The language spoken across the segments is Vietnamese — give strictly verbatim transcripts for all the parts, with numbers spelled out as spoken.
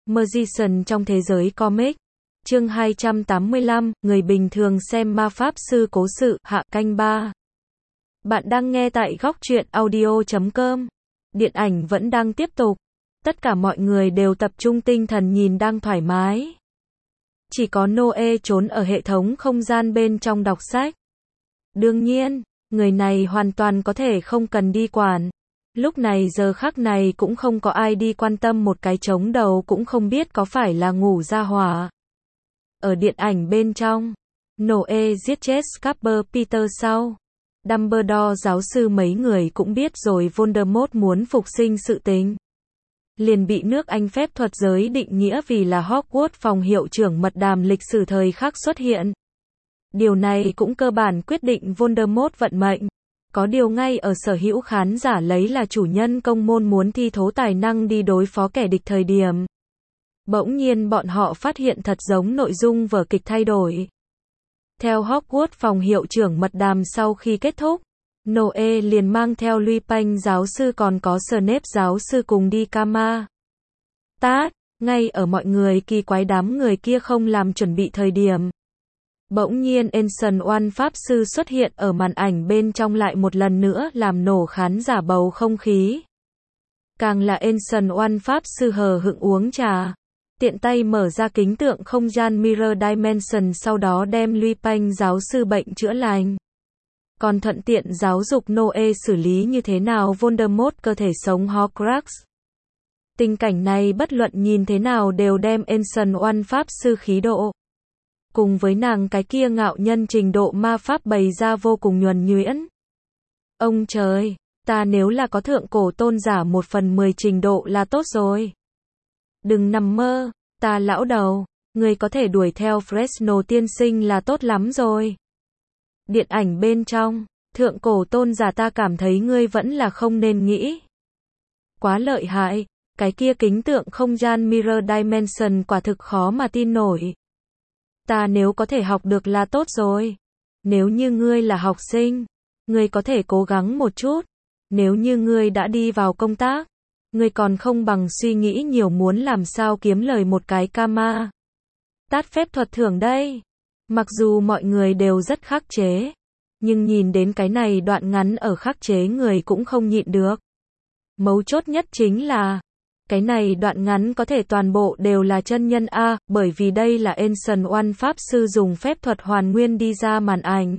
Magician trong thế giới comic. Chương hai trăm tám mươi lăm, người bình thường xem ma pháp sư cố sự, hạ canh ba. Bạn đang nghe tại góc truyện audio chấm com. Điện ảnh vẫn đang tiếp tục. Tất cả mọi người đều tập trung tinh thần nhìn đang thoải mái. Chỉ có Noe trốn ở hệ thống không gian bên trong đọc sách. Đương nhiên, người này hoàn toàn có thể không cần đi quản. Lúc này giờ khắc này cũng không có ai đi quan tâm một cái trống đầu cũng không biết có phải là ngủ ra hỏa. Ở điện ảnh bên trong, Noe giết chết Scarper Peter sau. Dumbledore giáo sư mấy người cũng biết rồi Voldemort muốn phục sinh sự tình. Liền bị nước Anh phép thuật giới định nghĩa vì là Hogwarts phòng hiệu trưởng mật đàm lịch sử thời khắc xuất hiện. Điều này cũng cơ bản quyết định Voldemort vận mệnh. Có điều ngay ở sở hữu khán giả lấy là chủ nhân công môn muốn thi thố tài năng đi đối phó kẻ địch thời điểm. Bỗng nhiên bọn họ phát hiện thật giống nội dung vở kịch thay đổi. Theo Hogwarts phòng hiệu trưởng mật đàm sau khi kết thúc, Noe liền mang theo Lupin giáo sư còn có Snape giáo sư cùng đi Kama. Tát, ngay ở mọi người kỳ quái đám người kia không làm chuẩn bị thời điểm. Bỗng nhiên Ancient One pháp sư xuất hiện ở màn ảnh bên trong lại một lần nữa làm nổ khán giả bầu không khí. Càng là Ancient One pháp sư hờ hững uống trà, tiện tay mở ra kính tượng không gian Mirror Dimension sau đó đem Lupin giáo sư bệnh chữa lành. Còn thuận tiện giáo dục Noe xử lý như thế nào Voldemort cơ thể sống Horcrux. Tình cảnh này bất luận nhìn thế nào đều đem Ancient One pháp sư khí độ. Cùng với nàng cái kia ngạo nhân trình độ ma pháp bày ra vô cùng nhuần nhuyễn. Ông trời, ta nếu là có thượng cổ tôn giả một phần mười trình độ là tốt rồi. Đừng nằm mơ, ta lão đầu, người có thể đuổi theo Fresno tiên sinh là tốt lắm rồi. Điện ảnh bên trong, thượng cổ tôn giả ta cảm thấy ngươi vẫn là không nên nghĩ. Quá lợi hại, cái kia kính tượng không gian Mirror Dimension quả thực khó mà tin nổi. Ta nếu có thể học được là tốt rồi. Nếu như ngươi là học sinh, ngươi có thể cố gắng một chút. Nếu như ngươi đã đi vào công tác, ngươi còn không bằng suy nghĩ nhiều muốn làm sao kiếm lời một cái Kama. Tát phép thuật thưởng đây. Mặc dù mọi người đều rất khắc chế, nhưng nhìn đến cái này đoạn ngắn ở khắc chế người cũng không nhịn được. Mấu chốt nhất chính là cái này đoạn ngắn có thể toàn bộ đều là chân nhân A, bởi vì đây là Ancient One pháp sư dùng phép thuật hoàn nguyên đi ra màn ảnh,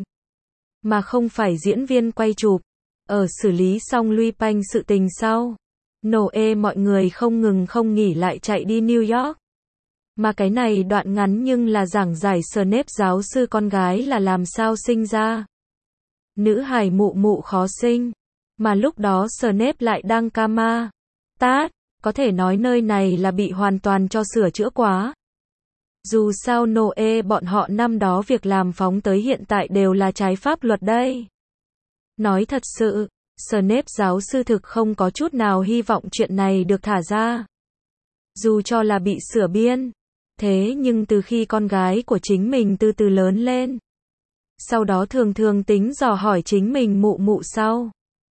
mà không phải diễn viên quay chụp. Ở xử lý xong Lupin sự tình sau, Noe mọi người không ngừng không nghỉ lại chạy đi New York. Mà cái này đoạn ngắn nhưng là giảng giải Snape giáo sư con gái là làm sao sinh ra. Nữ hài mụ mụ khó sinh, mà lúc đó Snape lại đang Kama. Tát, có thể nói nơi này là bị hoàn toàn cho sửa chữa quá. Dù sao Noe bọn họ năm đó việc làm phóng tới hiện tại đều là trái pháp luật đây. Nói thật sự, Snape giáo sư thực không có chút nào hy vọng chuyện này được thả ra. Dù cho là bị sửa biên. Thế nhưng từ khi con gái của chính mình từ từ lớn lên, sau đó thường thường tính dò hỏi chính mình mụ mụ sau.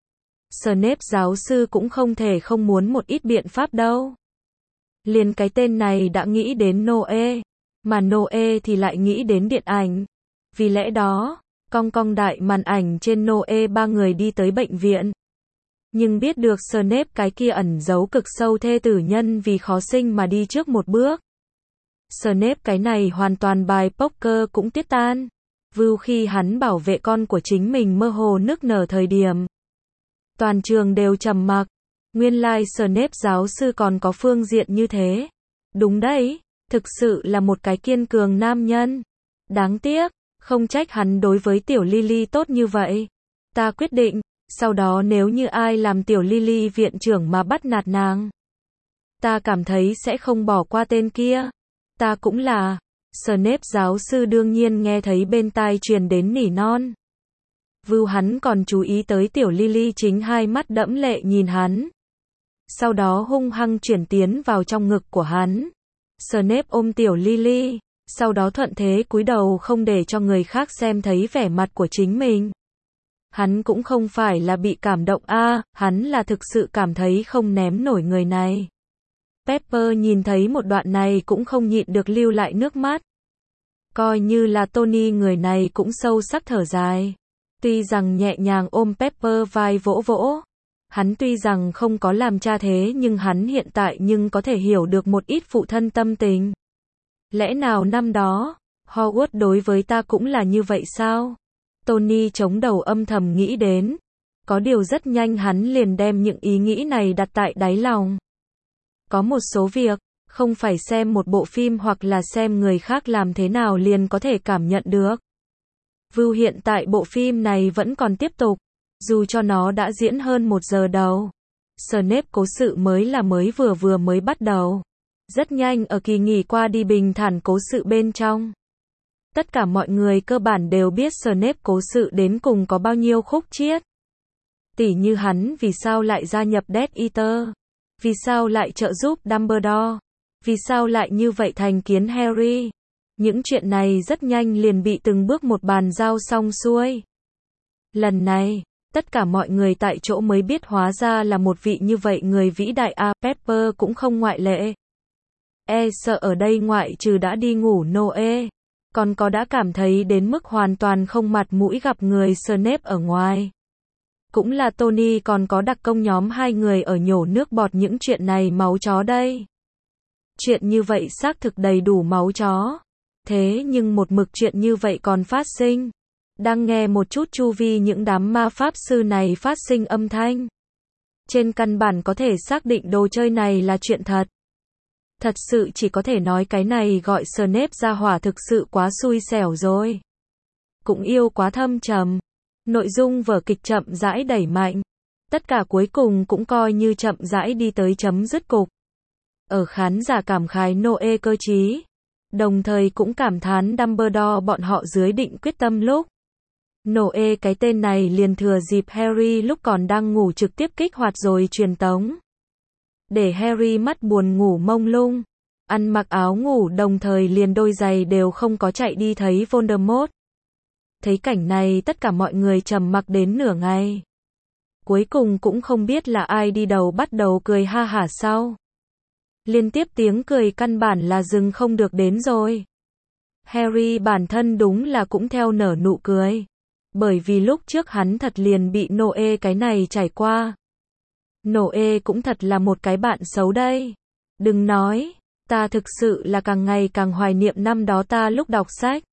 Snape giáo sư cũng không thể không muốn một ít biện pháp đâu. Liền cái tên này đã nghĩ đến Noe, mà Noe thì lại nghĩ đến điện ảnh. Vì lẽ đó, cong cong đại màn ảnh trên Noe ba người đi tới bệnh viện. Nhưng biết được Snape cái kia ẩn giấu cực sâu thê tử nhân vì khó sinh mà đi trước một bước. Snape cái này hoàn toàn bài poker cũng tiết tan. Vưu khi hắn bảo vệ con của chính mình mơ hồ nức nở thời điểm. Toàn trường đều trầm mặc. Nguyên lai Snape giáo sư còn có phương diện như thế. Đúng đấy, thực sự là một cái kiên cường nam nhân. Đáng tiếc, không trách hắn đối với tiểu Lily tốt như vậy. Ta quyết định, sau đó nếu như ai làm tiểu Lily viện trưởng mà bắt nạt nàng, ta cảm thấy sẽ không bỏ qua tên kia. Ta cũng là. Snape giáo sư đương nhiên nghe thấy bên tai truyền đến nỉ non. Vưu hắn còn chú ý tới tiểu Lily chính hai mắt đẫm lệ nhìn hắn. Sau đó hung hăng chuyển tiến vào trong ngực của hắn. Snape ôm tiểu Lily, sau đó thuận thế cúi đầu không để cho người khác xem thấy vẻ mặt của chính mình. Hắn cũng không phải là bị cảm động a, à, hắn là thực sự cảm thấy không ném nổi người này. Pepper nhìn thấy một đoạn này cũng không nhịn được lưu lại nước mắt. Coi như là Tony người này cũng sâu sắc thở dài. Tuy rằng nhẹ nhàng ôm Pepper vai vỗ vỗ. Hắn tuy rằng không có làm cha thế nhưng hắn hiện tại nhưng có thể hiểu được một ít phụ thân tâm tình. Lẽ nào năm đó, Howard đối với ta cũng là như vậy sao? Tony chống đầu âm thầm nghĩ đến. Có điều rất nhanh hắn liền đem những ý nghĩ này đặt tại đáy lòng. Có một số việc, không phải xem một bộ phim hoặc là xem người khác làm thế nào liền có thể cảm nhận được. View hiện tại bộ phim này vẫn còn tiếp tục, dù cho nó đã diễn hơn một giờ đầu. Snape cố sự mới là mới vừa vừa mới bắt đầu. Rất nhanh ở kỳ nghỉ qua đi bình thản cố sự bên trong. Tất cả mọi người cơ bản đều biết Snape cố sự đến cùng có bao nhiêu khúc chiết. Tỉ như hắn vì sao lại gia nhập Death Eater, vì sao lại trợ giúp Dumbledore, vì sao lại như vậy thành kiến Harry. Những chuyện này rất nhanh liền bị từng bước một bàn giao xong xuôi. Lần này, tất cả mọi người tại chỗ mới biết hóa ra là một vị như vậy người vĩ đại a, Pepper cũng không ngoại lệ. E sợ ở đây ngoại trừ đã đi ngủ Noe, còn có đã cảm thấy đến mức hoàn toàn không mặt mũi gặp người Snape ở ngoài. Cũng là Tony còn có đặc công nhóm hai người ở nhổ nước bọt những chuyện này máu chó đây. Chuyện như vậy xác thực đầy đủ máu chó. Thế nhưng một mực chuyện như vậy còn phát sinh. Đang nghe một chút chu vi những đám ma pháp sư này phát sinh âm thanh. Trên căn bản có thể xác định đồ chơi này là chuyện thật. Thật sự chỉ có thể nói cái này gọi Snape ra hỏa thực sự quá xui xẻo rồi. Cũng yêu quá thâm trầm. Nội dung vở kịch chậm rãi đẩy mạnh. Tất cả cuối cùng cũng coi như chậm rãi đi tới chấm dứt cục. Ở khán giả cảm khái Noe cơ trí. Đồng thời cũng cảm thán Dumbledore bọn họ dưới định quyết tâm lúc. Noe cái tên này liền thừa dịp Harry lúc còn đang ngủ trực tiếp kích hoạt rồi truyền tống. Để Harry mắt buồn ngủ mông lung. Ăn mặc áo ngủ đồng thời liền đôi giày đều không có chạy đi thấy Voldemort. Thấy cảnh này tất cả mọi người trầm mặc đến nửa ngày. Cuối cùng cũng không biết là ai đi đầu bắt đầu cười ha hả sau. Liên tiếp tiếng cười căn bản là dừng không được đến rồi. Harry bản thân đúng là cũng theo nở nụ cười. Bởi vì lúc trước hắn thật liền bị Noe cái này trải qua. Noe cũng thật là một cái bạn xấu đây. Đừng nói, ta thực sự là càng ngày càng hoài niệm năm đó ta lúc đọc sách.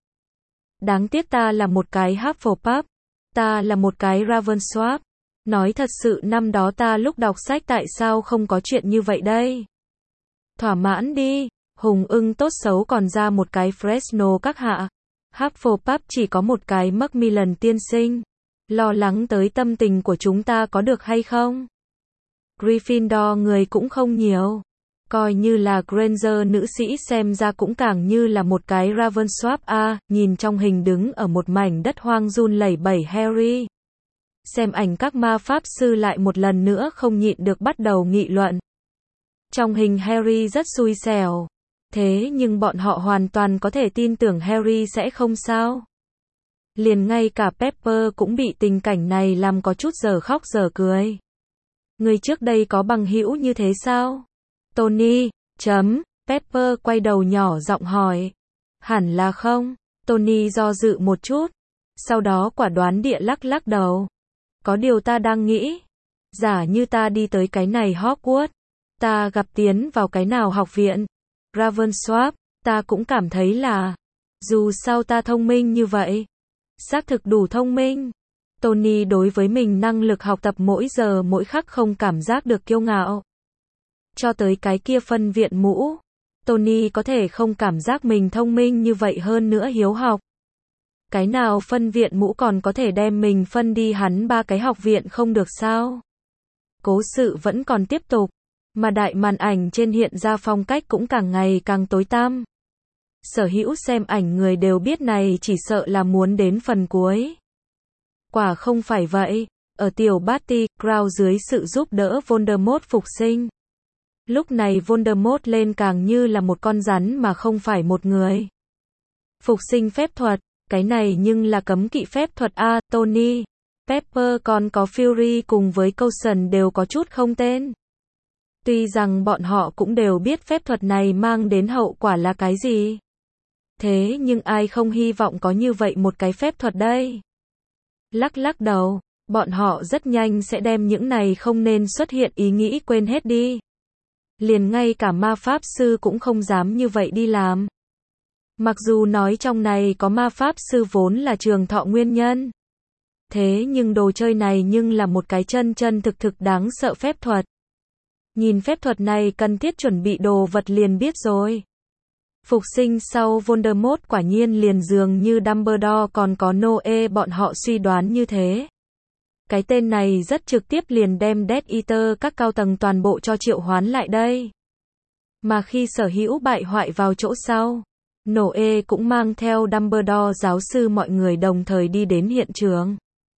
Đáng tiếc ta là một cái Hufflepuff, ta là một cái Ravensworth. Nói thật sự năm đó ta lúc đọc sách tại sao không có chuyện như vậy đây? Thỏa mãn đi, hùng ưng tốt xấu còn ra một cái Fresno các hạ. Hufflepuff chỉ có một cái Macmillan tiên sinh. Lo lắng tới tâm tình của chúng ta có được hay không? Gryffindor người cũng không nhiều. Coi như là Granger nữ sĩ xem ra cũng càng như là một cái Ravensworth a, à, nhìn trong hình đứng ở một mảnh đất hoang run lẩy bẩy Harry. Xem ảnh các ma pháp sư lại một lần nữa không nhịn được bắt đầu nghị luận. Trong hình Harry rất xui xẻo. Thế nhưng bọn họ hoàn toàn có thể tin tưởng Harry sẽ không sao. Liền ngay cả Pepper cũng bị tình cảnh này làm có chút giờ khóc giờ cười. Người trước đây có bằng hữu như thế sao? Tony, chấm, Pepper quay đầu nhỏ giọng hỏi. Hẳn là không. Tony do dự một chút. Sau đó quả đoán địa lắc lắc đầu. Có điều ta đang nghĩ. Giả như ta đi tới cái này Hogwarts. Ta gặp tiến vào cái nào học viện. Ravensworth, ta cũng cảm thấy là. Dù sao ta thông minh như vậy. Xác thực đủ thông minh. Tony đối với mình năng lực học tập mỗi giờ mỗi khắc không cảm giác được kiêu ngạo. Cho tới cái kia phân viện mũ. Tony có thể không cảm giác mình thông minh như vậy hơn nữa hiếu học. Cái nào phân viện mũ còn có thể đem mình phân đi hắn ba cái học viện không được sao? Cố sự vẫn còn tiếp tục. Mà đại màn ảnh trên hiện ra phong cách cũng càng ngày càng tối tăm. Sở hữu xem ảnh người đều biết này chỉ sợ là muốn đến phần cuối. Quả không phải vậy. Ở tiểu Barty Crouch dưới sự giúp đỡ Voldemort phục sinh. Lúc này Voldemort lên càng như là một con rắn mà không phải một người. Phục sinh phép thuật, cái này nhưng là cấm kỵ phép thuật a, à, Tony, Pepper còn có Fury cùng với Coulson đều có chút không tên. Tuy rằng bọn họ cũng đều biết phép thuật này mang đến hậu quả là cái gì. Thế nhưng ai không hy vọng có như vậy một cái phép thuật đây? Lắc lắc đầu, bọn họ rất nhanh sẽ đem những này không nên xuất hiện ý nghĩ quên hết đi. Liền ngay cả ma pháp sư cũng không dám như vậy đi làm. Mặc dù nói trong này có ma pháp sư vốn là trường thọ nguyên nhân. Thế nhưng đồ chơi này nhưng là một cái chân chân thực thực đáng sợ phép thuật. Nhìn phép thuật này cần thiết chuẩn bị đồ vật liền biết rồi. Phục sinh sau Voldemort quả nhiên liền dường như Dumbledore còn có Noe bọn họ suy đoán như thế. Cái tên này rất trực tiếp liền đem Death Eater các cao tầng toàn bộ cho triệu hoán lại đây. Mà khi sở hữu bại hoại vào chỗ sau, Noe cũng mang theo Dumbledore giáo sư mọi người đồng thời đi đến hiện trường.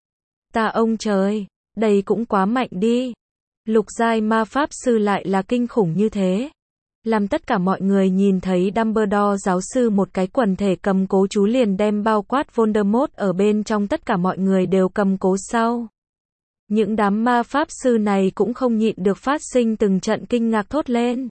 Ta ông trời, đây cũng quá mạnh đi. Lục giai ma pháp sư lại là kinh khủng như thế. Làm tất cả mọi người nhìn thấy Dumbledore giáo sư một cái quần thể cầm cố chú liền đem bao quát Voldemort ở bên trong, tất cả mọi người đều cầm cố sau. Những đám ma pháp sư này cũng không nhịn được phát sinh từng trận kinh ngạc thốt lên.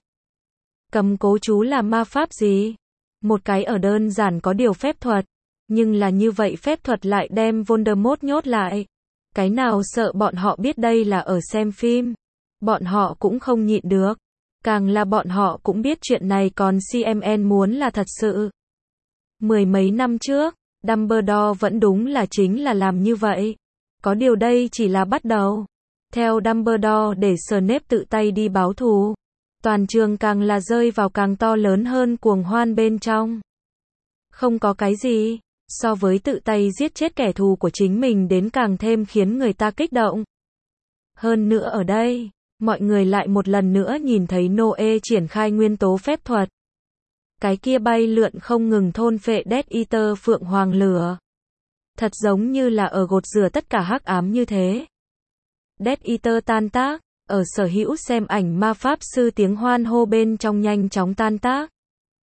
Cầm cố chú là ma pháp gì? Một cái ở đơn giản có điều phép thuật, nhưng là như vậy phép thuật lại đem Voldemort nhốt lại. Cái nào sợ bọn họ biết đây là ở xem phim. Bọn họ cũng không nhịn được. Càng là bọn họ cũng biết chuyện này còn xê em en muốn là thật sự. Mười mấy năm trước, Dumbledore vẫn đúng là chính là làm như vậy. Có điều đây chỉ là bắt đầu. Theo Dumbledore để Snape tự tay đi báo thù, toàn trường càng là rơi vào càng to lớn hơn cuồng hoan bên trong. Không có cái gì so với tự tay giết chết kẻ thù của chính mình đến càng thêm khiến người ta kích động. Hơn nữa ở đây, mọi người lại một lần nữa nhìn thấy Noe triển khai nguyên tố phép thuật. Cái kia bay lượn không ngừng thôn phệ Death Eater phượng hoàng lửa. Thật giống như là ở gột rửa tất cả hắc ám như thế. Death Eater tan tác, ở sở hữu xem ảnh ma pháp sư tiếng hoan hô bên trong nhanh chóng tan tác.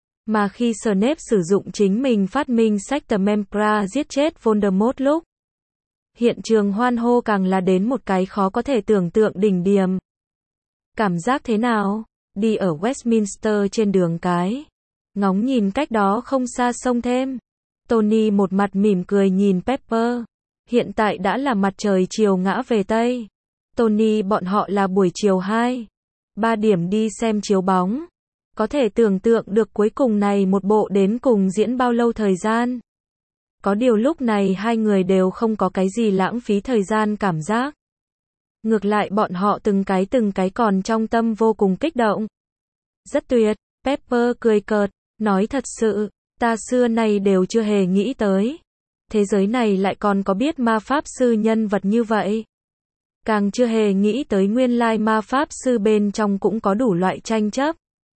Mà khi Snape sử dụng chính mình phát minh Sectum Sempra giết chết Voldemort lúc, hiện trường hoan hô càng là đến một cái khó có thể tưởng tượng đỉnh điểm. Cảm giác thế nào? Đi ở Westminster trên đường cái, ngóng nhìn cách đó không xa sông thêm. Tony một mặt mỉm cười nhìn Pepper. Hiện tại đã là mặt trời chiều ngã về Tây. Tony bọn họ là buổi chiều hai, ba điểm đi xem chiếu bóng. Có thể tưởng tượng được cuối cùng này một bộ đến cùng diễn bao lâu thời gian. Có điều lúc này hai người đều không có cái gì lãng phí thời gian cảm giác. Ngược lại bọn họ từng cái từng cái còn trong tâm vô cùng kích động. Rất tuyệt, Pepper cười cợt, nói thật sự, ta xưa nay đều chưa hề nghĩ tới. Thế giới này lại còn có biết ma pháp sư nhân vật như vậy. Càng chưa hề nghĩ tới nguyên lai ma pháp sư bên trong cũng có đủ loại tranh chấp.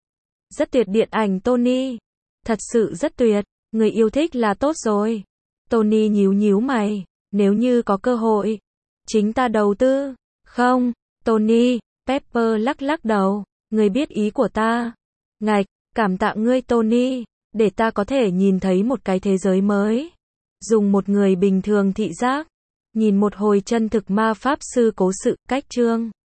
Rất tuyệt điện ảnh Tony. Thật sự rất tuyệt, người yêu thích là tốt rồi. Tony nhíu nhíu mày, nếu như có cơ hội, chính ta đầu tư. Không, Tony, Pepper lắc lắc đầu, người biết ý của ta. Ngạch, cảm tạ ngươi Tony, để ta có thể nhìn thấy một cái thế giới mới. Dùng một người bình thường thị giác, nhìn một hồi chân thực ma pháp sư cố sự, cách chương.